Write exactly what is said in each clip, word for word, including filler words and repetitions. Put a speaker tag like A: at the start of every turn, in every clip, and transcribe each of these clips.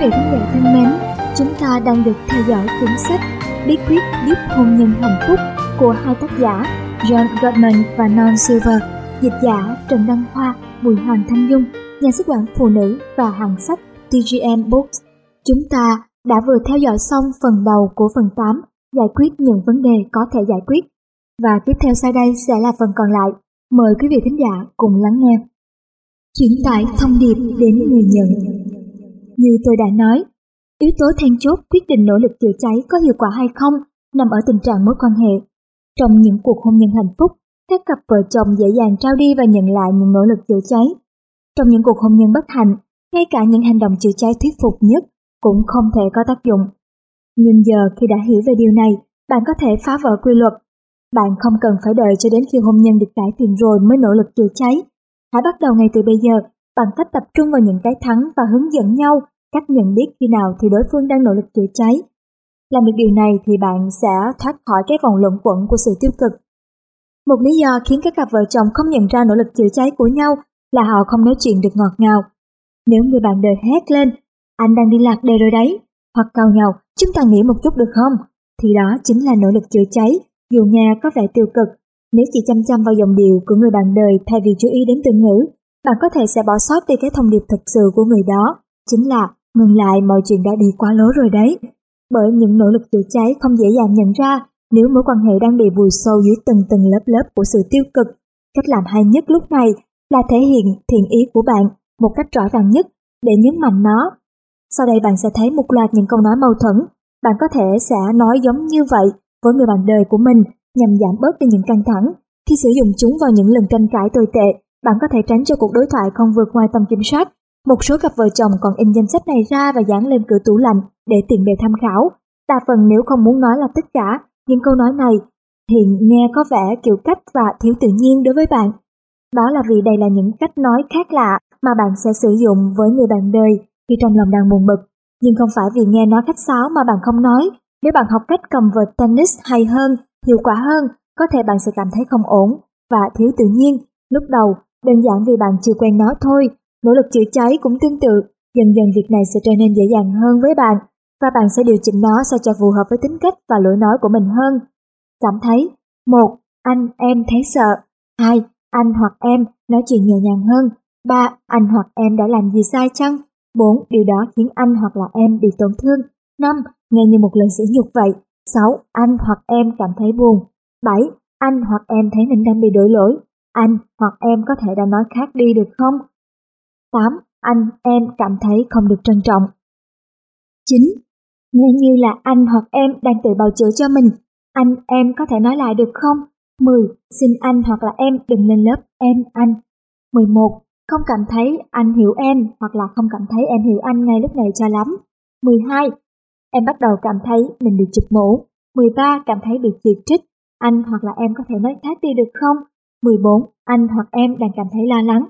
A: vị khán giả thân mến, chúng ta đang được theo dõi cuốn sách Bí quyết giúp hôn nhân hạnh phúc của hai tác giả John Gottman và Non Silver, dịch giả Trần Đăng Khoa, Bùi Hoàng Thanh Dung, nhà xuất bản Phụ Nữ và hàng sách tê giê em Books. Chúng ta đã vừa theo dõi xong phần đầu của phần tám, giải quyết những vấn đề có thể giải quyết. Và tiếp theo sau đây sẽ là phần còn lại. Mời quý vị thính giả cùng lắng nghe. Chuyển tải thông điệp đến người nhận. Như tôi đã nói, yếu tố then chốt quyết định nỗ lực chữa cháy có hiệu quả hay không nằm ở tình trạng mối quan hệ. Trong những cuộc hôn nhân hạnh phúc, các cặp vợ chồng dễ dàng trao đi và nhận lại những nỗ lực chữa cháy. Trong những cuộc hôn nhân bất hạnh, ngay cả những hành động chữa cháy thuyết phục nhất cũng không thể có tác dụng. Nhưng giờ khi đã hiểu về điều này, bạn có thể phá vỡ quy luật. Bạn không cần phải đợi cho đến khi hôn nhân được cải thiện rồi mới nỗ lực chữa cháy. Hãy bắt đầu ngay từ bây giờ bằng cách tập trung vào những cái thắng và hướng dẫn nhau cách nhận biết khi nào thì đối phương đang nỗ lực chữa cháy. Làm được điều này thì bạn sẽ thoát khỏi cái vòng luẩn quẩn của sự tiêu cực. Một lý do khiến các cặp vợ chồng không nhận ra nỗ lực chữa cháy của nhau là họ không nói chuyện được ngọt ngào. Nếu người bạn đời hét lên, anh đang đi lạc đề rồi đấy, hoặc càu nhau, chúng ta nghĩ một chút được không, thì đó chính là nỗ lực chữa cháy, dù nghe có vẻ tiêu cực. Nếu chỉ chăm chăm vào giọng điệu của người bạn đời thay vì chú ý đến từ ngữ, bạn có thể sẽ bỏ sót đi cái thông điệp thực sự của người đó, chính là ngừng lại, mọi chuyện đã đi quá lố rồi đấy. Bởi những nỗ lực chữa cháy không dễ dàng nhận ra nếu mối quan hệ đang bị vùi sâu dưới từng từng lớp lớp của sự tiêu cực. Cách làm hay nhất lúc này là thể hiện thiện ý của bạn một cách rõ ràng nhất để nhấn mạnh nó. Sau đây bạn sẽ thấy một loạt những câu nói mâu thuẫn. Bạn có thể sẽ nói giống như vậy với người bạn đời của mình nhằm giảm bớt đi những căng thẳng. Khi sử dụng chúng vào những lần tranh cãi tồi tệ, bạn có thể tránh cho cuộc đối thoại không vượt ngoài tầm kiểm soát. Một số cặp vợ chồng còn in danh sách này ra và dán lên cửa tủ lạnh để tiện bề tham khảo. Đa phần nếu không muốn nói là tất cả, những câu nói này hiện nghe có vẻ kiểu cách và thiếu tự nhiên đối với bạn. Đó là vì đây là những cách nói khác lạ mà bạn sẽ sử dụng với người bạn đời khi trong lòng đang buồn bực. Nhưng không phải vì nghe nó khách sáo mà bạn không nói. Nếu bạn học cách cầm vợt tennis hay hơn, hiệu quả hơn, có thể bạn sẽ cảm thấy không ổn và thiếu tự nhiên. Lúc đầu, đơn giản vì bạn chưa quen nó thôi. Nỗ lực chữa cháy cũng tương tự, dần dần việc này sẽ trở nên dễ dàng hơn với bạn và bạn sẽ điều chỉnh nó sao cho phù hợp với tính cách và lối nói của mình hơn. Cảm thấy: một. Anh, em thấy sợ. hai. Anh hoặc em nói chuyện nhẹ nhàng hơn. ba. Anh hoặc em đã làm gì sai chăng? bốn. Điều đó khiến anh hoặc là em bị tổn thương. năm. Nghe như một lời sỉ nhục vậy. sáu. Anh hoặc em cảm thấy buồn. bảy. Anh hoặc em thấy mình đang bị đổ lỗi. Anh hoặc em có thể đã nói khác đi được không? tám. Anh, em cảm thấy không được trân trọng. chín. Nghe như là anh hoặc em đang tự bào chữa cho mình. Anh, em có thể nói lại được không? mười. Xin anh hoặc là em đừng lên lớp em, anh. mười một. Không cảm thấy anh hiểu em hoặc là không cảm thấy em hiểu anh ngay lúc này cho lắm. mười hai. Em bắt đầu cảm thấy mình bị chụp mũ. mười ba. Cảm thấy bị chỉ trích. Anh hoặc là em có thể nói khác đi được không? mười bốn. Anh hoặc em đang cảm thấy lo lắng.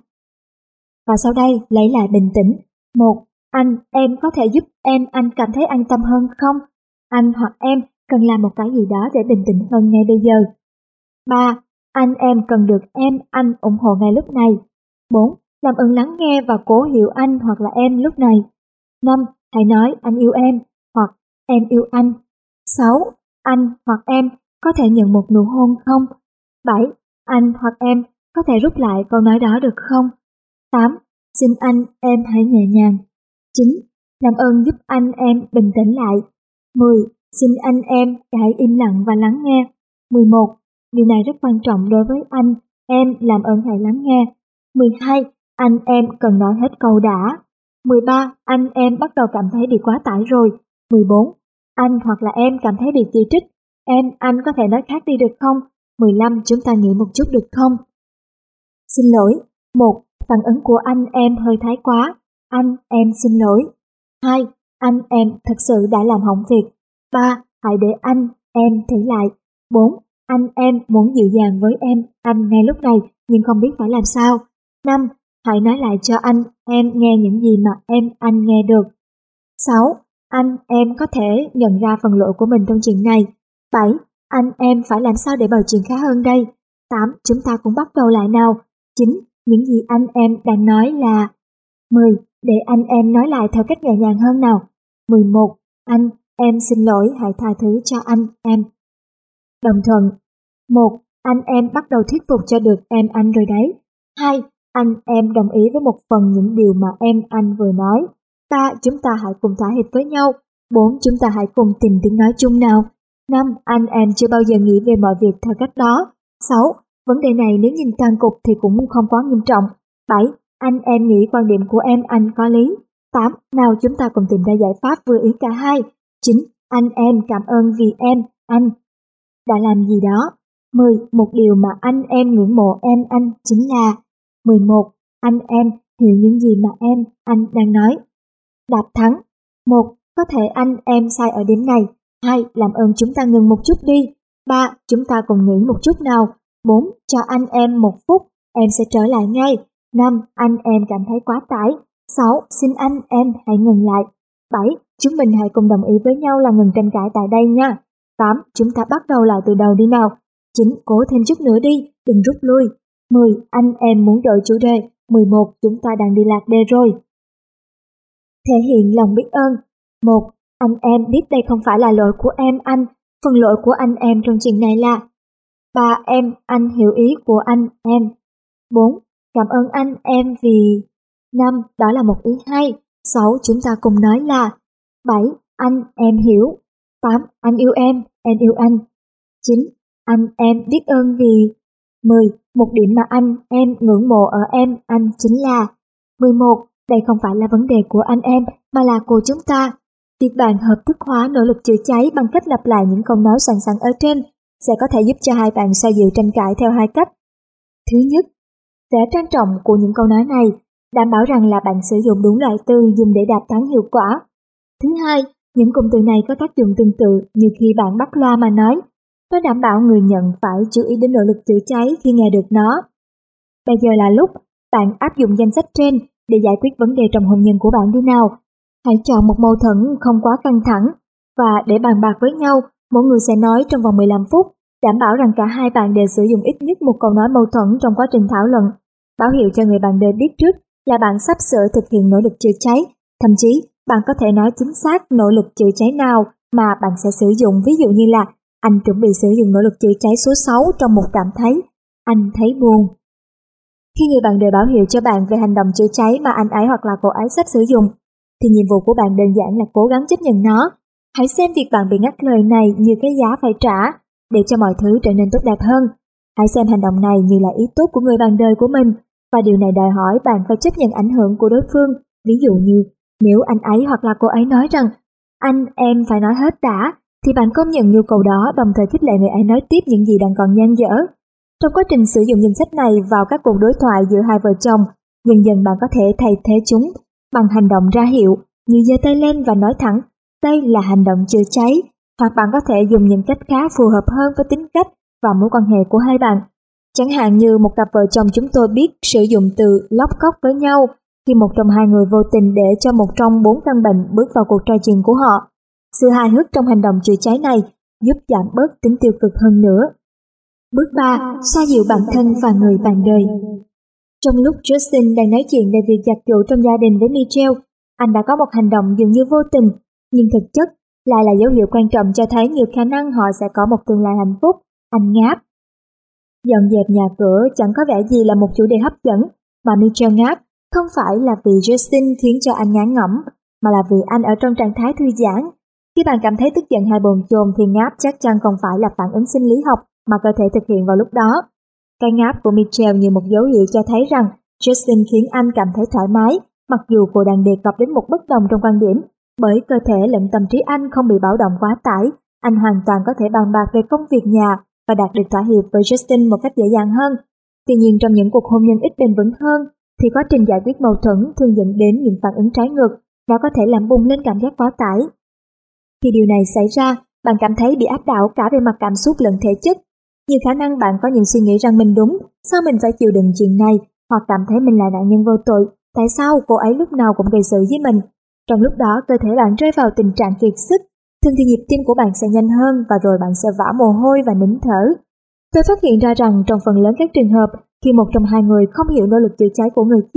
A: Và sau đây, lấy lại bình tĩnh. một. Anh, em có thể giúp em, anh cảm thấy an tâm hơn không? Anh hoặc em cần làm một cái gì đó để bình tĩnh hơn ngay bây giờ. ba. Anh, em cần được em, anh ủng hộ ngay lúc này. bốn. Làm ơn lắng nghe và cố hiểu anh hoặc là em lúc này. năm. Hãy nói anh yêu em hoặc em yêu anh. sáu. Anh hoặc em có thể nhận một nụ hôn không? bảy. Anh hoặc em có thể rút lại câu nói đó được không? tám. Xin anh, em hãy nhẹ nhàng. chín. Làm ơn giúp anh, em bình tĩnh lại. mười. Xin anh, em hãy im lặng và lắng nghe. mười một. Điều này rất quan trọng đối với anh, em làm ơn hãy lắng nghe. mười hai. Anh, em cần nói hết câu đã. mười ba. Anh, em bắt đầu cảm thấy bị quá tải rồi. mười bốn. Anh hoặc là em cảm thấy bị chỉ trích. Em, anh có thể nói khác đi được không? mười lăm. Chúng ta nghĩ một chút được không? Xin lỗi. một. Phản ứng của anh, em hơi thái quá. Anh, em xin lỗi. hai. Anh, em thật sự đã làm hỏng việc. ba. Hãy để anh, em thử lại. bốn. Anh, em muốn dịu dàng với em, anh ngay lúc này nhưng không biết phải làm sao. năm. Hãy nói lại cho anh, em nghe những gì mà em, anh nghe được. sáu. Anh, em có thể nhận ra phần lỗi của mình trong chuyện này. bảy. Anh, em phải làm sao để mọi chuyện khá hơn đây. tám. Chúng ta cũng bắt đầu lại nào. chín. Những gì anh, em đang nói là. mười. để anh em nói lại theo cách nhẹ nhàng hơn nào. mười một. Anh, em xin lỗi, hãy tha thứ cho anh, em. Đồng thuận. một. Anh em bắt đầu thuyết phục cho được em anh rồi đấy. hai. Anh em đồng ý với một phần những điều mà em anh vừa nói. ba. Chúng ta hãy cùng thỏa hiệp với nhau. bốn. Chúng ta hãy cùng tìm tiếng nói chung nào. năm. Anh em chưa bao giờ nghĩ về mọi việc theo cách đó. sáu. Vấn đề này nếu nhìn toàn cục thì cũng không quá nghiêm trọng. bảy. Anh em nghĩ quan điểm của em anh có lý. tám. Nào chúng ta cùng tìm ra giải pháp vừa ý cả hai. chín. Anh em cảm ơn vì em, anh đã làm gì đó. mười. Một điều mà anh em ngưỡng mộ em anh chính là. mười một. Anh em hiểu những gì mà em, anh đang nói. Đáp thắng. một. Có thể anh em sai ở điểm này. hai. Làm ơn chúng ta ngừng một chút đi. ba. Chúng ta cùng nghĩ một chút nào. bốn. Cho anh em một phút, em sẽ trở lại ngay. năm. Anh em cảm thấy quá tải. sáu. Xin anh em hãy ngừng lại. bảy. Chúng mình hãy cùng đồng ý với nhau là ngừng tranh cãi tại đây nha. tám. Chúng ta bắt đầu lại từ đầu đi nào. chín. Cố thêm chút nữa đi, đừng rút lui. mười. Anh em muốn đổi chủ đề. mười một. Chúng ta đang đi lạc đề rồi. Thể hiện lòng biết ơn. một. Anh em biết đây không phải là lỗi của em anh, phần lỗi của anh em trong chuyện này là. ba. Em, anh hiểu ý của anh, em. bốn. Cảm ơn anh em vì. năm. Đó là một ý hay. sáu. Chúng ta cùng nói là. bảy. Anh, em hiểu. tám. Anh yêu em, em yêu anh. chín. Anh em biết ơn vì. mười. Một điểm mà anh, em ngưỡng mộ ở em, anh chính là. mười một. Đây không phải là vấn đề của anh em, mà là của chúng ta. Việc bạn hợp thức hóa nỗ lực chữa cháy bằng cách lặp lại những câu nói soàn soạn ở trên sẽ có thể giúp cho hai bạn xoa dịu tranh cãi theo hai cách. Thứ nhất, vẻ trang trọng của những câu nói này đảm bảo rằng là bạn sử dụng đúng loại từ dùng để đáp thắng hiệu quả. Thứ hai, những cụm từ này có tác dụng tương tự như khi bạn bắt loa mà nói. Nó đảm bảo người nhận phải chú ý đến nỗ lực chữa cháy khi nghe được nó. Bây giờ là lúc bạn áp dụng danh sách trên để giải quyết vấn đề trong hôn nhân của bạn đi nào. Hãy chọn một mâu thuẫn không quá căng thẳng và để bàn bạc với nhau, mỗi người sẽ nói trong vòng mười lăm phút, đảm bảo rằng cả hai bạn đều sử dụng ít nhất một câu nói mâu thuẫn trong quá trình thảo luận. Báo hiệu cho người bạn đời biết trước là bạn sắp sửa thực hiện nỗ lực chữa cháy. Thậm chí, bạn có thể nói chính xác nỗ lực chữa cháy nào mà bạn sẽ sử dụng, ví dụ như là anh chuẩn bị sử dụng nỗ lực chữa cháy số sáu trong một cảm thấy, anh thấy buồn. Khi người bạn đời báo hiệu cho bạn về hành động chữa cháy mà anh ấy hoặc là cô ấy sắp sử dụng, thì nhiệm vụ của bạn đơn giản là cố gắng chấp nhận nó. Hãy xem việc bạn bị ngắt lời này như cái giá phải trả để cho mọi thứ trở nên tốt đẹp hơn. Hãy xem hành động này như là ý tốt của người bạn đời của mình, và điều này đòi hỏi bạn phải chấp nhận ảnh hưởng của đối phương. Ví dụ như, nếu anh ấy hoặc là cô ấy nói rằng anh em phải nói hết đã, thì bạn công nhận nhu cầu đó, đồng thời khích lệ người ấy nói tiếp những gì đang còn dang dở. Trong quá trình sử dụng danh sách này vào các cuộc đối thoại giữa hai vợ chồng, dần dần bạn có thể thay thế chúng bằng hành động ra hiệu như giơ tay lên và nói thẳng, đây là hành động chữa cháy, hoặc bạn có thể dùng những cách khá phù hợp hơn với tính cách và mối quan hệ của hai bạn. Chẳng hạn như một cặp vợ chồng chúng tôi biết sử dụng từ lóc cóc với nhau khi một trong hai người vô tình để cho một trong bốn căn bệnh bước vào cuộc trò chuyện của họ. Sự hài hước trong hành động chữa cháy này giúp giảm bớt tính tiêu cực hơn nữa. Bước ba. Xoa dịu bản thân và người bạn đời. Trong lúc Justin đang nói chuyện về việc giặt giũ trong gia đình với Michelle, anh đã có một hành động dường như vô tình, nhưng thực chất lại là dấu hiệu quan trọng cho thấy nhiều khả năng họ sẽ có một tương lai hạnh phúc. Anh ngáp. Dọn dẹp nhà cửa chẳng có vẻ gì là một chủ đề hấp dẫn, mà Michelle ngáp không phải là vì Justin khiến cho anh ngán ngẩm, mà là vì anh ở trong trạng thái thư giãn. Khi bạn cảm thấy tức giận hay bồn chồn thì ngáp chắc chắn không phải là phản ứng sinh lý học mà cơ thể thực hiện vào lúc đó. Cái ngáp của Michelle như một dấu hiệu cho thấy rằng Justin khiến anh cảm thấy thoải mái, mặc dù cô đang đề cập đến một bất đồng trong quan điểm. Bởi cơ thể lẫn tâm trí anh không bị báo động quá tải, anh hoàn toàn có thể bàn bạc về công việc nhà và đạt được thỏa hiệp với Justin một cách dễ dàng hơn. Tuy nhiên trong những cuộc hôn nhân ít bền vững hơn, thì quá trình giải quyết mâu thuẫn thường dẫn đến những phản ứng trái ngược, nó có thể làm bùng lên cảm giác quá tải. Khi điều này xảy ra, bạn cảm thấy bị áp đảo cả về mặt cảm xúc lẫn thể chất. Nhiều khả năng bạn có những suy nghĩ rằng mình đúng, sao mình phải chịu đựng chuyện này, hoặc cảm thấy mình là nạn nhân vô tội, tại sao cô ấy lúc nào cũng gây sự với mình. Trong lúc đó, cơ thể bạn rơi vào tình trạng kiệt sức, thường thì nhịp tim của bạn sẽ nhanh hơn và rồi bạn sẽ vã mồ hôi và nín thở. Tôi phát hiện ra rằng trong phần lớn các trường hợp, khi một trong hai người không hiểu nỗ lực chữa cháy của người kia,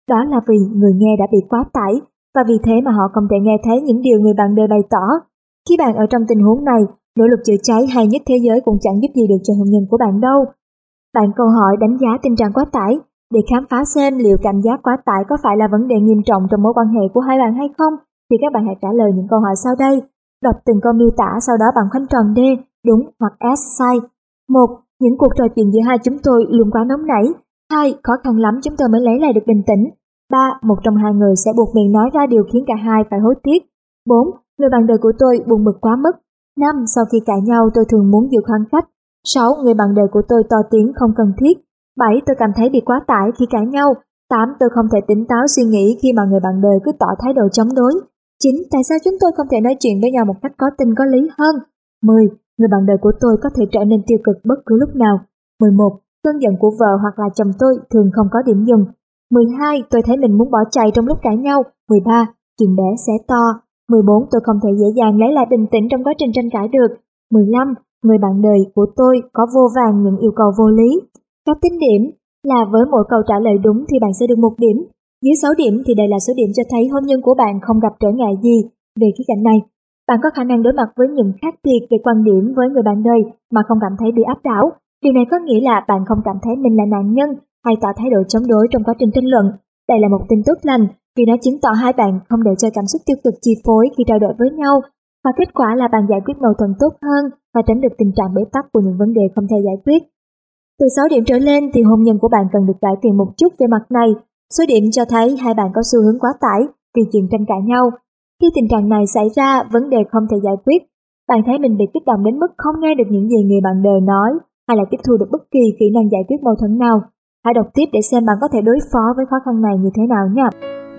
A: Đó là vì người nghe đã bị quá tải, và vì thế mà họ không thể nghe thấy những điều người bạn đời bày tỏ. Khi bạn ở trong tình huống này, nỗ lực chữa cháy hay nhất thế giới cũng chẳng giúp gì được cho hôn nhân của bạn đâu. Bạn câu hỏi đánh giá tình trạng quá tải để khám phá xem liệu cảm giác quá tải có phải là vấn đề nghiêm trọng trong mối quan hệ của hai bạn hay không, thì các bạn hãy trả lời những câu hỏi sau đây. Đọc từng câu miêu tả, sau đó bạn khoanh tròn D, đúng hoặc S, sai. một. Những cuộc trò chuyện giữa hai chúng tôi luôn quá nóng nảy. hai. Khó khăn lắm chúng tôi mới lấy lại được bình tĩnh. ba. Một trong hai người sẽ buộc miệng nói ra điều khiến cả hai phải hối tiếc. bốn. Người bạn đời của tôi buồn bực quá mức. năm. Sau khi cãi nhau tôi thường muốn giữ khoảng cách. sáu. Người bạn đời của tôi to tiếng không cần thiết. bảy. Tôi cảm thấy bị quá tải khi cãi nhau. tám. Tôi không thể tỉnh táo suy nghĩ khi mà người bạn đời cứ tỏ thái độ chống đối. chín. Tại sao chúng tôi không thể nói chuyện với nhau một cách có tình có lý hơn? mười. Người bạn đời của tôi có thể trở nên tiêu cực bất cứ lúc nào. mười một. Cơn giận của vợ hoặc là chồng tôi thường không có điểm dừng. mười hai. Tôi thấy mình muốn bỏ chạy trong lúc cãi nhau. mười ba. Chuyện bé xé to. mười bốn. Tôi không thể dễ dàng lấy lại bình tĩnh trong quá trình tranh cãi được. mười lăm. Người bạn đời của tôi có vô vàn những yêu cầu vô lý. Cách tính điểm là với mỗi câu trả lời đúng thì bạn sẽ được một điểm. Dưới sáu điểm thì đây là số điểm cho thấy hôn nhân của bạn không gặp trở ngại gì về khía cạnh này. Bạn có khả năng đối mặt với những khác biệt về quan điểm với người bạn đời mà không cảm thấy bị áp đảo. Điều này có nghĩa là bạn không cảm thấy mình là nạn nhân hay tỏ thái độ chống đối trong quá trình tranh luận. Đây là một tin tốt lành vì nó chứng tỏ hai bạn không để cho cảm xúc tiêu cực chi phối khi trao đổi với nhau. Và kết quả là bạn giải quyết mâu thuẫn tốt hơn và tránh được tình trạng bế tắc của những vấn đề không thể giải quyết. Từ sáu điểm trở lên thì hôn nhân của bạn cần được cải thiện một chút về mặt này. Số điểm cho thấy hai bạn có xu hướng quá tải vì chuyện tranh cãi nhau. Khi tình trạng này xảy ra, vấn đề không thể giải quyết. Bạn thấy mình bị kích động đến mức không nghe được những gì người bạn đời nói hay là tiếp thu được bất kỳ kỹ năng giải quyết mâu thuẫn nào. Hãy đọc tiếp để xem bạn có thể đối phó với khó khăn này như thế nào nhé.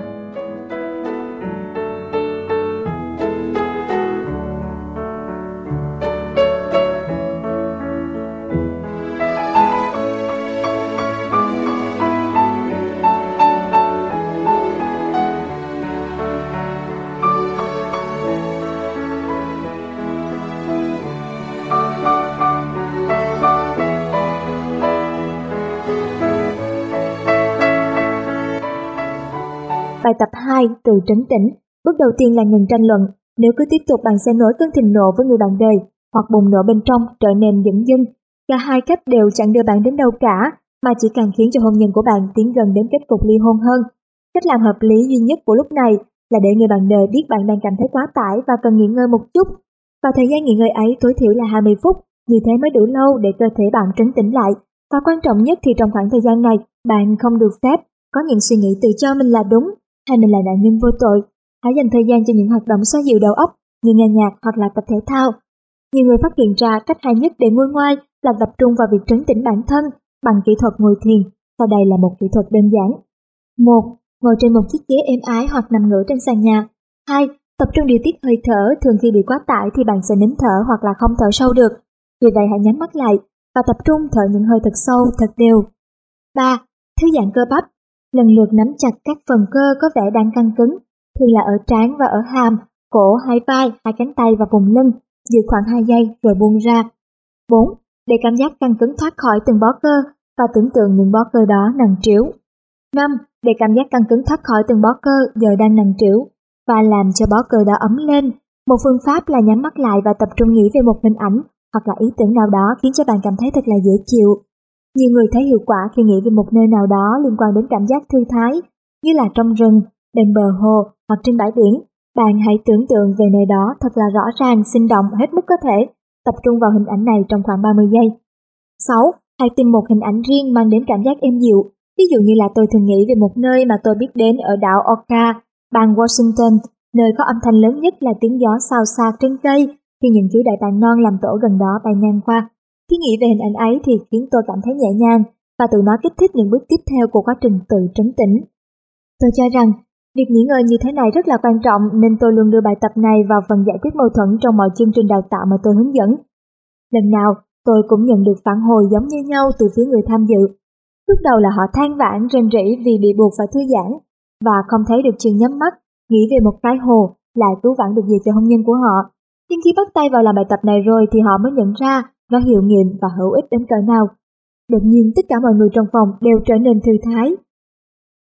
A: Bài tập hai, từ trấn tĩnh. Bước đầu tiên là ngừng tranh luận. Nếu cứ tiếp tục bạn sẽ nổi cơn thịnh nộ với người bạn đời, hoặc bùng nổ bên trong trở nên dửng dưng. Cả hai cách đều chẳng đưa bạn đến đâu cả, mà chỉ càng khiến cho hôn nhân của bạn tiến gần đến kết cục ly hôn hơn. Cách làm hợp lý duy nhất của lúc này là để người bạn đời biết bạn đang cảm thấy quá tải và cần nghỉ ngơi một chút. Và thời gian nghỉ ngơi ấy tối thiểu là hai mươi phút, như thế mới đủ lâu để cơ thể bạn trấn tĩnh lại. Và quan trọng nhất thì trong khoảng thời gian này, bạn không được phép có những suy nghĩ tự cho mình là đúng, hay mình là nạn nhân vô tội. Hãy dành thời gian cho những hoạt động xoa dịu đầu óc như nghe nhạc hoặc là tập thể thao. Nhiều người phát hiện ra cách hay nhất để nguôi ngoai là tập trung vào việc trấn tĩnh bản thân bằng kỹ thuật ngồi thiền. Sau đây là một kỹ thuật đơn giản. một. Ngồi trên một chiếc ghế êm ái hoặc nằm ngửa trên sàn nhà. hai. Tập trung điều tiết hơi thở. Thường khi bị quá tải thì bạn sẽ nín thở hoặc là không thở sâu được. Vì vậy hãy nhắm mắt lại và tập trung thở những hơi thật sâu, thật đều. ba. Thư giãn cơ bắp. Lần lượt nắm chặt các phần cơ có vẻ đang căng cứng, thường là ở trán và ở hàm, cổ, hai vai, hai cánh tay và vùng lưng, giữ khoảng hai giây rồi buông ra. bốn. Để cảm giác căng cứng thoát khỏi từng bó cơ và tưởng tượng những bó cơ đó nặng trĩu. năm. Để cảm giác căng cứng thoát khỏi từng bó cơ giờ đang nặng trĩu và làm cho bó cơ đó ấm lên. Một phương pháp là nhắm mắt lại và tập trung nghĩ về một hình ảnh hoặc là ý tưởng nào đó khiến cho bạn cảm thấy thật là dễ chịu. Nhiều người thấy hiệu quả khi nghĩ về một nơi nào đó liên quan đến cảm giác thư thái, như là trong rừng, bên bờ hồ hoặc trên bãi biển. Bạn hãy tưởng tượng về nơi đó thật là rõ ràng, sinh động hết mức có thể, tập trung vào hình ảnh này trong khoảng ba mươi giây. sáu. Hãy tìm một hình ảnh riêng mang đến cảm giác êm dịu. Ví dụ như là tôi thường nghĩ về một nơi mà tôi biết đến ở đảo Orca, bang Washington, nơi có âm thanh lớn nhất là tiếng gió xào xạc trên cây khi những chú đại bàng non làm tổ gần đó bay ngang qua. Khi nghĩ về hình ảnh ấy thì khiến tôi cảm thấy nhẹ nhàng và tự nó kích thích những bước tiếp theo của quá trình tự trấn tĩnh. Tôi cho rằng việc nghỉ ngơi như thế này rất là quan trọng nên tôi luôn đưa bài tập này vào phần giải quyết mâu thuẫn trong mọi chương trình đào tạo mà tôi hướng dẫn. Lần nào tôi cũng nhận được phản hồi giống như nhau từ phía người tham dự. Lúc đầu là họ than vãn rên rỉ vì bị buộc phải thư giãn và không thấy được chuyện nhắm mắt, nghĩ về một cái hồ lại cứu vãn được gì cho hôn nhân của họ. Nhưng khi bắt tay vào làm bài tập này rồi thì họ mới nhận ra nó hiệu nghiệm và hữu ích đến cỡ nào. Đột nhiên tất cả mọi người trong phòng đều trở nên thư thái.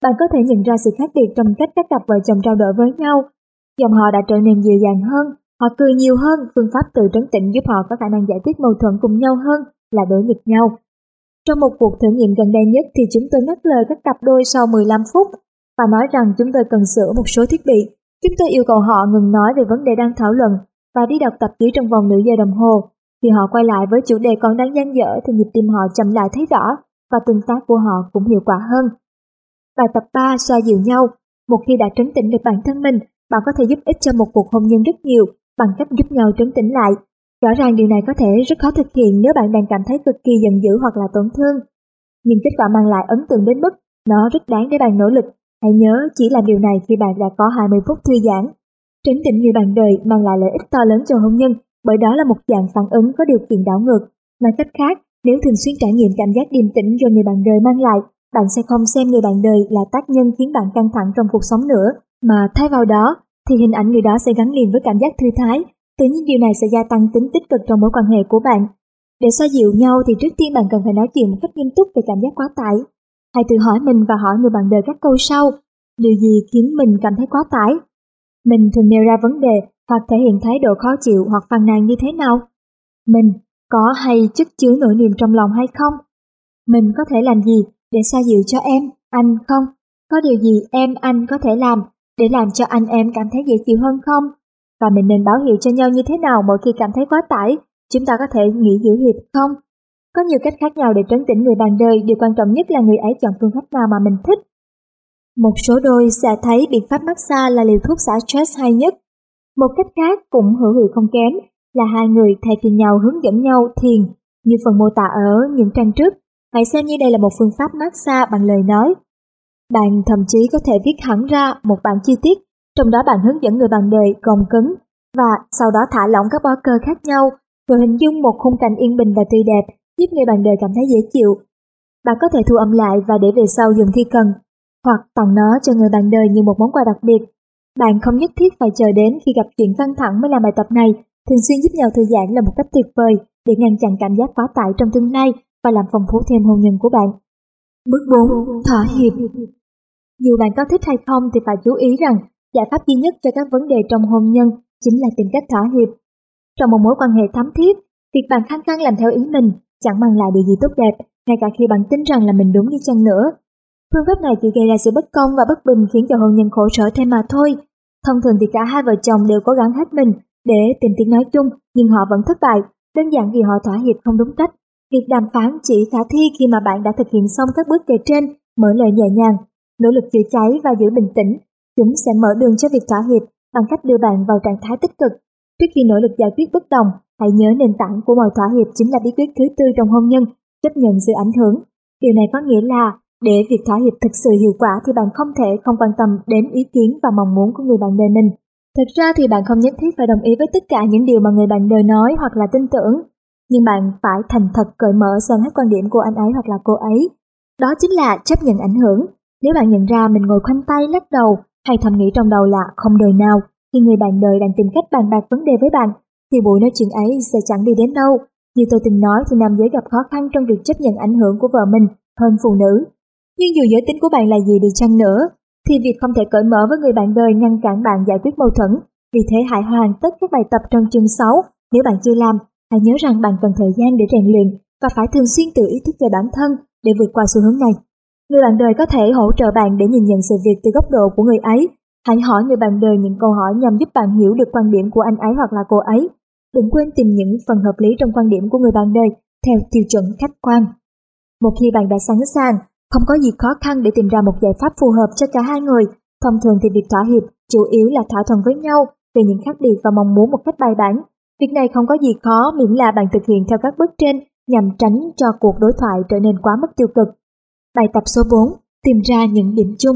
A: bạn có thể nhận ra sự khác biệt trong cách các cặp vợ chồng trao đổi với nhau. Giọng họ đã trở nên dịu dàng hơn, họ cười nhiều hơn, phương pháp tự trấn tĩnh giúp họ có khả năng giải quyết mâu thuẫn cùng nhau hơn là đối nghịch nhau. Trong một cuộc thử nghiệm gần đây nhất thì chúng tôi ngắt lời các cặp đôi sau mười lăm phút và nói rằng chúng tôi cần sửa một số thiết bị. Chúng tôi yêu cầu họ ngừng nói về vấn đề đang thảo luận và đi đọc tạp chí trong vòng nửa giờ đồng hồ. Khi họ quay lại với chủ đề còn đang dang dở thì nhịp tim họ chậm lại thấy rõ và tương tác của họ cũng hiệu quả hơn. Bài tập ba, xoa dịu nhau. Một khi đã trấn tĩnh được bản thân mình, bạn có thể giúp ích cho một cuộc hôn nhân rất nhiều bằng cách giúp nhau trấn tĩnh lại. Rõ ràng điều này có thể rất khó thực hiện nếu bạn đang cảm thấy cực kỳ giận dữ hoặc là tổn thương. Nhưng kết quả mang lại ấn tượng đến mức nó rất đáng để bạn nỗ lực. Hãy nhớ chỉ làm điều này khi bạn đã có hai mươi phút thư giãn. Trấn tĩnh người bạn đời mang lại lợi ích to lớn cho hôn nhân, bởi đó là một dạng phản ứng có điều kiện đảo ngược. Nói cách khác, nếu thường xuyên trải nghiệm cảm giác điềm tĩnh do người bạn đời mang lại, bạn sẽ không xem người bạn đời là tác nhân khiến bạn căng thẳng trong cuộc sống nữa, mà thay vào đó thì hình ảnh người đó sẽ gắn liền với cảm giác thư thái. Tự nhiên điều này sẽ gia tăng tính tích cực trong mối quan hệ của bạn. Để xoa dịu nhau thì trước tiên bạn cần phải nói chuyện một cách nghiêm túc về cảm giác quá tải. Hãy tự hỏi mình và hỏi người bạn đời các câu sau. Điều gì khiến mình cảm thấy quá tải? Mình thường nêu ra vấn đề hoặc thể hiện thái độ khó chịu hoặc phàn nàn như thế nào? Mình có hay chất chứa nỗi niềm trong lòng hay không? Mình có thể làm gì để xoa dịu cho em, anh không? Có điều gì em, anh có thể làm để làm cho anh em cảm thấy dễ chịu hơn không? Và mình nên báo hiệu cho nhau như thế nào mỗi khi cảm thấy quá tải? Chúng ta có thể nghĩ giữ hiệp không? Có nhiều cách khác nhau để trấn tĩnh người bạn đời, điều quan trọng nhất là người ấy chọn phương pháp nào mà mình thích. Một số đôi sẽ thấy biện pháp massage là liều thuốc xả stress hay nhất. Một cách khác cũng hữu hiệu không kém là hai người thay phiên nhau hướng dẫn nhau thiền như phần mô tả ở những trang trước. Hãy xem như đây là một phương pháp massage bằng lời nói. Bạn thậm chí có thể viết hẳn ra một bản chi tiết, trong đó bạn hướng dẫn người bạn đời gồng cứng và sau đó thả lỏng các bó cơ khác nhau, rồi hình dung một khung cảnh yên bình và tươi đẹp, giúp người bạn đời cảm thấy dễ chịu. Bạn có thể thu âm lại và để về sau dùng khi cần, hoặc tặng nó cho người bạn đời như một món quà đặc biệt. Bạn không nhất thiết phải chờ đến khi gặp chuyện căng thẳng mới làm bài tập này. Thường xuyên giúp nhau thư giãn là một cách tuyệt vời để ngăn chặn cảm giác quá tải trong tương lai và làm phong phú thêm hôn nhân của bạn. Bước bốn. Thỏa hiệp. Dù bạn có thích hay không thì phải chú ý rằng giải pháp duy nhất cho các vấn đề trong hôn nhân chính là tìm cách thỏa hiệp. Trong một mối quan hệ thắm thiết, việc bạn khăng khăng làm theo ý mình chẳng mang lại điều gì tốt đẹp, ngay cả khi bạn tin rằng là mình đúng đi chăng nữa. Phương pháp này chỉ gây ra sự bất công và bất bình, khiến cho hôn nhân khổ sở thêm mà thôi. Thông thường thì cả hai vợ chồng đều cố gắng hết mình để tìm tiếng nói chung, nhưng họ vẫn thất bại, đơn giản vì họ thỏa hiệp không đúng cách. Việc đàm phán chỉ khả thi khi mà bạn đã thực hiện xong các bước kể trên, mở lời nhẹ nhàng, nỗ lực chữa cháy và giữ bình tĩnh. Chúng sẽ mở đường cho việc thỏa hiệp bằng cách đưa bạn vào trạng thái tích cực. Trước khi nỗ lực giải quyết bất đồng, hãy nhớ nền tảng của mọi thỏa hiệp chính là bí quyết thứ tư trong hôn nhân, chấp nhận sự ảnh hưởng. Điều này có nghĩa là để việc thỏa hiệp thực sự hiệu quả thì bạn không thể không quan tâm đến ý kiến và mong muốn của người bạn đời mình. Thực ra thì bạn không nhất thiết phải đồng ý với tất cả những điều mà người bạn đời nói hoặc là tin tưởng, nhưng bạn phải thành thật cởi mở xem hết quan điểm của anh ấy hoặc là cô ấy. Đó chính là chấp nhận ảnh hưởng. Nếu bạn nhận ra mình ngồi khoanh tay lắc đầu hay thầm nghĩ trong đầu là không đời nào khi người bạn đời đang tìm cách bàn bạc vấn đề với bạn, thì buổi nói chuyện ấy sẽ chẳng đi đến đâu. Như tôi từng nói thì nam giới gặp khó khăn trong việc chấp nhận ảnh hưởng của vợ mình hơn phụ nữ. Nhưng dù giới tính của bạn là gì đi chăng nữa, thì việc không thể cởi mở với người bạn đời ngăn cản bạn giải quyết mâu thuẫn. Vì thế hãy hoàn tất các bài tập trong chương sáu. Nếu bạn chưa làm, hãy nhớ rằng bạn cần thời gian để rèn luyện và phải thường xuyên tự ý thức về bản thân để vượt qua xu hướng này. Người bạn đời có thể hỗ trợ bạn để nhìn nhận sự việc từ góc độ của người ấy. Hãy hỏi người bạn đời những câu hỏi nhằm giúp bạn hiểu được quan điểm của anh ấy hoặc là cô ấy. Đừng quên tìm những phần hợp lý trong quan điểm của người bạn đời theo tiêu chuẩn khách quan. Một khi bạn đã sẵn sàng, không có gì khó khăn để tìm ra một giải pháp phù hợp cho cả hai người. Thông thường thì việc thỏa hiệp chủ yếu là thỏa thuận với nhau về những khác biệt và mong muốn một cách bài bản. Việc này không có gì khó miễn là bạn thực hiện theo các bước trên nhằm tránh cho cuộc đối thoại trở nên quá mức tiêu cực. Bài tập số bốn. Tìm ra những điểm chung.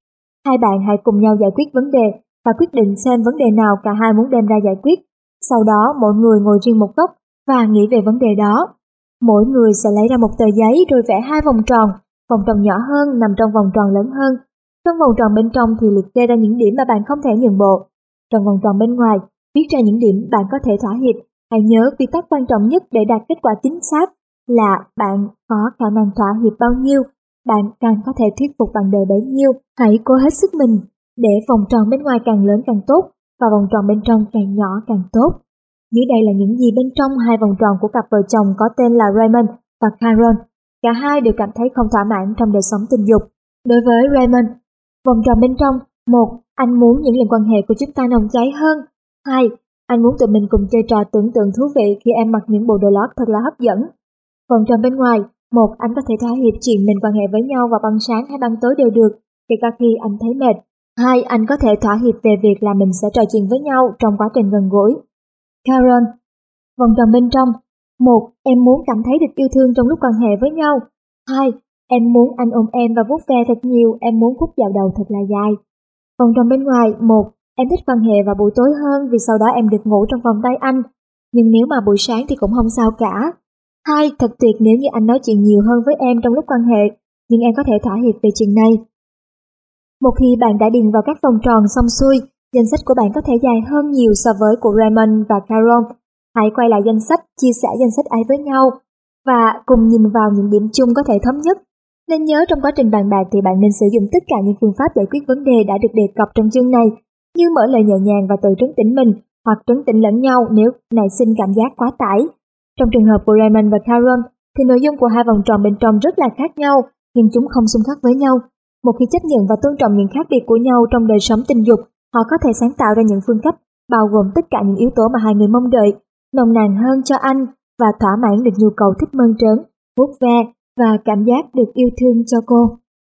A: Hai bạn hãy cùng nhau giải quyết vấn đề và quyết định xem vấn đề nào cả hai muốn đem ra giải quyết. Sau đó mỗi người ngồi riêng một góc và nghĩ về vấn đề đó. Mỗi người sẽ lấy ra một tờ giấy rồi vẽ hai vòng tròn, vòng tròn nhỏ hơn nằm trong vòng tròn lớn hơn. Trong vòng tròn bên trong thì liệt kê ra những điểm mà bạn không thể nhượng bộ. Trong vòng tròn bên ngoài, viết ra những điểm bạn có thể thỏa hiệp. Hãy nhớ quy tắc quan trọng nhất để đạt kết quả chính xác là bạn có khả năng thỏa hiệp bao nhiêu. bạn càng có thể thuyết phục bạn đời bấy nhiêu. Hãy cố hết sức mình để vòng tròn bên ngoài càng lớn càng tốt và vòng tròn bên trong càng nhỏ càng tốt. Dưới đây là những gì bên trong hai vòng tròn của cặp vợ chồng có tên là Raymond và Carol. Cả hai đều cảm thấy không thỏa mãn trong đời sống tình dục. Đối với Raymond, vòng tròn bên trong: một. Anh muốn những lần quan hệ của chúng ta nồng cháy hơn. Hai. Anh muốn tụi mình cùng chơi trò tưởng tượng thú vị khi em mặc những bộ đồ lót thật là hấp dẫn. Vòng tròn bên ngoài: một. Anh có thể thỏa hiệp chuyện mình quan hệ với nhau vào ban sáng hay ban tối đều được, kể cả khi anh thấy mệt. Hai. Anh có thể thỏa hiệp về việc là mình sẽ trò chuyện với nhau trong quá trình gần gũi. Carol, vòng tròn bên trong: một. Em muốn cảm thấy được yêu thương trong lúc quan hệ với nhau. Hai. Em muốn anh ôm em và vuốt ve thật nhiều, em muốn khúc dạo đầu thật là dài. Vòng tròn bên ngoài: một. Em thích quan hệ vào buổi tối hơn vì sau đó em được ngủ trong vòng tay anh, nhưng nếu mà buổi sáng thì cũng không sao cả. Hai. Thật tuyệt nếu như anh nói chuyện nhiều hơn với em trong lúc quan hệ, nhưng em có thể thỏa hiệp về chuyện này. Một khi bạn đã điền vào các vòng tròn xong xuôi, danh sách của bạn có thể dài hơn nhiều so với của Raymond và Carol. Hãy quay lại danh sách, chia sẻ danh sách ấy với nhau và cùng nhìn vào những điểm chung có thể thống nhất. Nên nhớ trong quá trình bàn bạc thì bạn nên sử dụng tất cả những phương pháp giải quyết vấn đề đã được đề cập trong chương này, như mở lời nhẹ nhàng và tự trấn tĩnh mình, hoặc trấn tĩnh lẫn nhau nếu nảy sinh cảm giác quá tải. Trong trường hợp của Raymond và Carol thì nội dung của hai vòng tròn bên trong rất là khác nhau, nhưng chúng không xung khắc với nhau. Một khi chấp nhận và tôn trọng những khác biệt của nhau trong đời sống tình dục, họ có thể sáng tạo ra những phương cách bao gồm tất cả những yếu tố mà hai người mong đợi, nồng nàn hơn cho anh và thỏa mãn được nhu cầu thích mơn trớn, vuốt ve và cảm giác được yêu thương cho cô.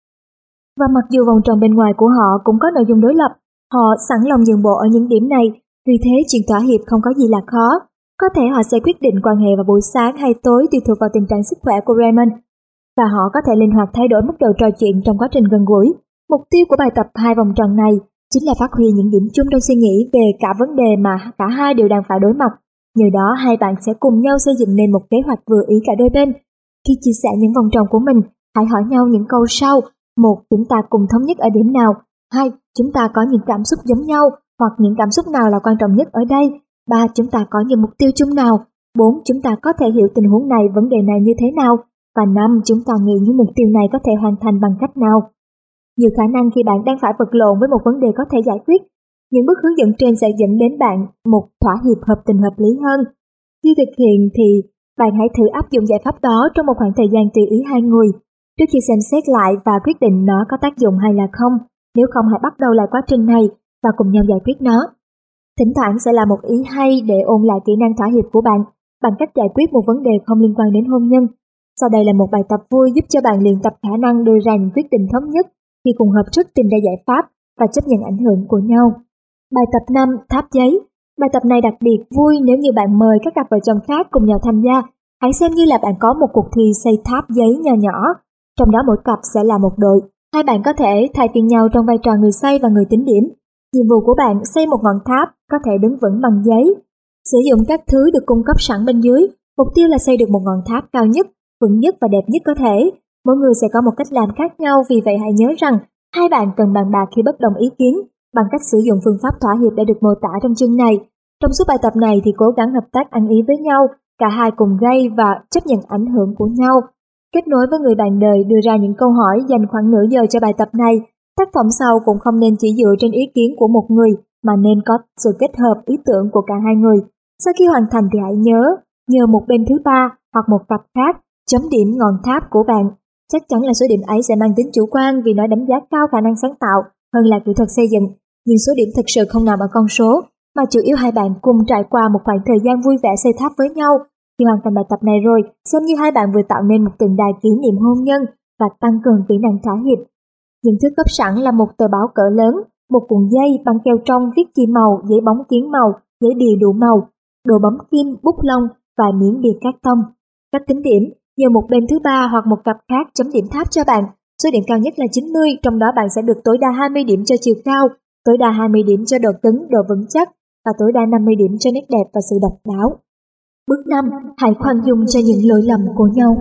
A: Và mặc dù vòng tròn bên ngoài của họ cũng có nội dung đối lập, họ sẵn lòng nhượng bộ ở những điểm này, vì thế chuyện thỏa hiệp không có gì là khó. Có thể họ sẽ quyết định quan hệ vào buổi sáng hay tối tùy thuộc vào tình trạng sức khỏe của Raymond, và họ có thể linh hoạt thay đổi mức độ trò chuyện trong quá trình gần gũi. Mục tiêu của bài tập hai vòng tròn này chính là phát huy những điểm chung trong suy nghĩ về cả vấn đề mà cả hai đều đang phải đối mặt. Nhờ đó hai bạn sẽ cùng nhau xây dựng nên một kế hoạch vừa ý cả đôi bên. Khi chia sẻ những vòng tròn của mình, hãy hỏi nhau những câu sau: một. Chúng ta cùng thống nhất ở điểm nào? Hai. Chúng ta có những cảm xúc giống nhau, hoặc những cảm xúc nào là quan trọng nhất ở đây? Ba. Chúng ta có những mục tiêu chung nào? Bốn. Chúng ta có thể hiểu tình huống này, vấn đề này như thế nào? Và năm. Chúng ta nghĩ những mục tiêu này có thể hoàn thành bằng cách nào? Nhiều khả năng khi bạn đang phải vật lộn với một vấn đề có thể giải quyết, những bước hướng dẫn trên sẽ dẫn đến bạn một thỏa hiệp hợp tình hợp lý hơn. Khi thực hiện thì bạn hãy thử áp dụng giải pháp đó trong một khoảng thời gian tùy ý hai người, trước khi xem xét lại và quyết định nó có tác dụng hay là không. Nếu không, hãy bắt đầu lại quá trình này và cùng nhau giải quyết nó. Thỉnh thoảng sẽ là một ý hay để ôn lại kỹ năng thỏa hiệp của bạn bằng cách giải quyết một vấn đề không liên quan đến hôn nhân. Sau đây là một bài tập vui giúp cho bạn luyện tập khả năng đưa ra những quyết định thống nhất khi cùng hợp sức tìm ra giải pháp và chấp nhận ảnh hưởng của nhau. Bài tập năm. Tháp giấy. Bài tập này đặc biệt vui nếu như bạn mời các cặp vợ chồng khác cùng nhau tham gia. Hãy xem như là bạn có một cuộc thi xây tháp giấy nhỏ nhỏ, trong đó mỗi cặp sẽ là một đội. Hai bạn có thể thay phiên nhau trong vai trò người xây và người tính điểm. Nhiệm vụ của bạn xây một ngọn tháp có thể đứng vững bằng giấy. Sử dụng các thứ được cung cấp sẵn bên dưới. Mục tiêu là xây được một ngọn tháp cao nhất, vững nhất và đẹp nhất có thể. Mỗi người sẽ có một cách làm khác nhau, vì vậy hãy nhớ rằng hai bạn cần bàn bạc khi bất đồng ý kiến bằng cách sử dụng phương pháp thỏa hiệp đã được mô tả trong chương này. Trong suốt bài tập này thì cố gắng hợp tác ăn ý với nhau, cả hai cùng gây và chấp nhận ảnh hưởng của nhau. Kết nối với người bạn đời, đưa ra những câu hỏi, dành khoảng nửa giờ cho bài tập này. Tác phẩm sau cũng không nên chỉ dựa trên ý kiến của một người, mà nên có sự kết hợp ý tưởng của cả hai người. Sau khi hoàn thành thì hãy nhớ, nhờ một bên thứ ba hoặc một cặp khác chấm điểm ngọn tháp của bạn. Chắc chắn là số điểm ấy sẽ mang tính chủ quan vì nó đánh giá cao khả năng sáng tạo hơn là kỹ thuật xây dựng. Nhưng số điểm thực sự không nằm ở con số, mà chủ yếu hai bạn cùng trải qua một khoảng thời gian vui vẻ xây tháp với nhau. Khi hoàn thành bài tập này rồi, xem như hai bạn vừa tạo nên một tượng đài kỷ niệm hôn nhân và tăng cường kỹ năng thỏa hiệp. Những thứ cấp sẵn là một tờ báo cỡ lớn, một cuộn dây, băng keo trong viết chì màu, giấy bóng kiến màu, giấy bìa đủ màu, đồ bấm kim, bút lông và miếng bìa cát tông. Cách tính điểm: nhờ một bên thứ ba hoặc một cặp khác chấm điểm tháp cho bạn. Số điểm cao nhất là chín mươi, trong đó bạn sẽ được tối đa hai mươi điểm cho chiều cao, tối đa hai mươi điểm cho độ cứng, độ vững chắc và tối đa năm mươi điểm cho nét đẹp và sự độc đáo. Bước năm. Hãy khoan dung cho những lỗi lầm của nhau.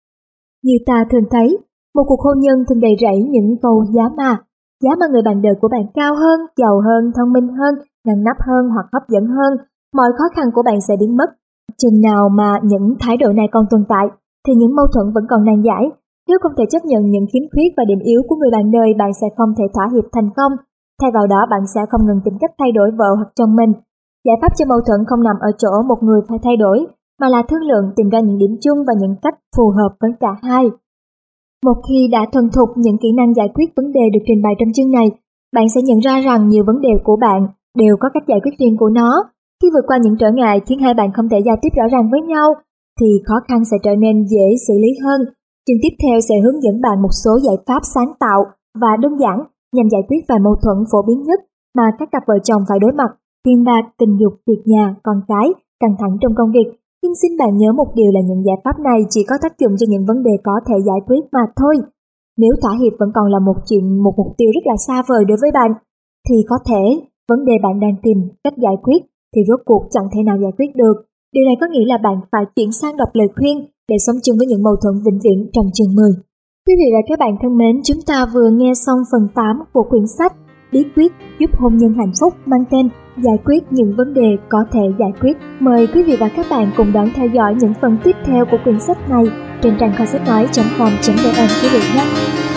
A: Như ta thường thấy, một cuộc hôn nhân thường đầy rẫy những câu giá mà. Giá mà người bạn đời của bạn cao hơn, giàu hơn, thông minh hơn, ngăn nắp hơn hoặc hấp dẫn hơn, mọi khó khăn của bạn sẽ biến mất. Chừng nào mà những thái độ này còn tồn tại, thì những mâu thuẫn vẫn còn nan giải. Nếu không thể chấp nhận những khiếm khuyết và điểm yếu của người bạn đời, bạn sẽ không thể thỏa hiệp thành công. Thay vào đó, bạn sẽ không ngừng tìm cách thay đổi vợ hoặc chồng mình. Giải pháp cho mâu thuẫn không nằm ở chỗ một người phải thay đổi, mà là thương lượng tìm ra những điểm chung và những cách phù hợp với cả hai. Một khi đã thuần thục những kỹ năng giải quyết vấn đề được trình bày trong chương này, bạn sẽ nhận ra rằng nhiều vấn đề của bạn đều có cách giải quyết riêng của nó. Khi vượt qua những trở ngại khiến hai bạn không thể giao tiếp rõ ràng với nhau, thì khó khăn sẽ trở nên dễ xử lý hơn. Chương tiếp theo sẽ hướng dẫn bạn một số giải pháp sáng tạo và đơn giản nhằm giải quyết vài mâu thuẫn phổ biến nhất mà các cặp vợ chồng phải đối mặt: tiền bạc, tình dục, việc nhà, con cái, căng thẳng trong công việc. Nhưng xin bạn nhớ một điều là những giải pháp này chỉ có tác dụng cho những vấn đề có thể giải quyết mà thôi. Nếu thỏa hiệp vẫn còn là một chuyện, một mục tiêu rất là xa vời đối với bạn, thì có thể vấn đề bạn đang tìm cách giải quyết thì rốt cuộc chẳng thể nào giải quyết được. Điều này có nghĩa là bạn phải chuyển sang đọc lời khuyên để sống chung với những mâu thuẫn vĩnh viễn trong chương mười. Quý vị và các bạn thân mến, chúng ta vừa nghe xong phần tám của quyển sách Bí quyết giúp hôn nhân hạnh phúc mang tên Giải quyết những vấn đề có thể giải quyết. Mời quý vị và các bạn cùng đón theo dõi những phần tiếp theo của quyển sách này trên trang kho sách nói chấm com chấm vn quý vị nhé.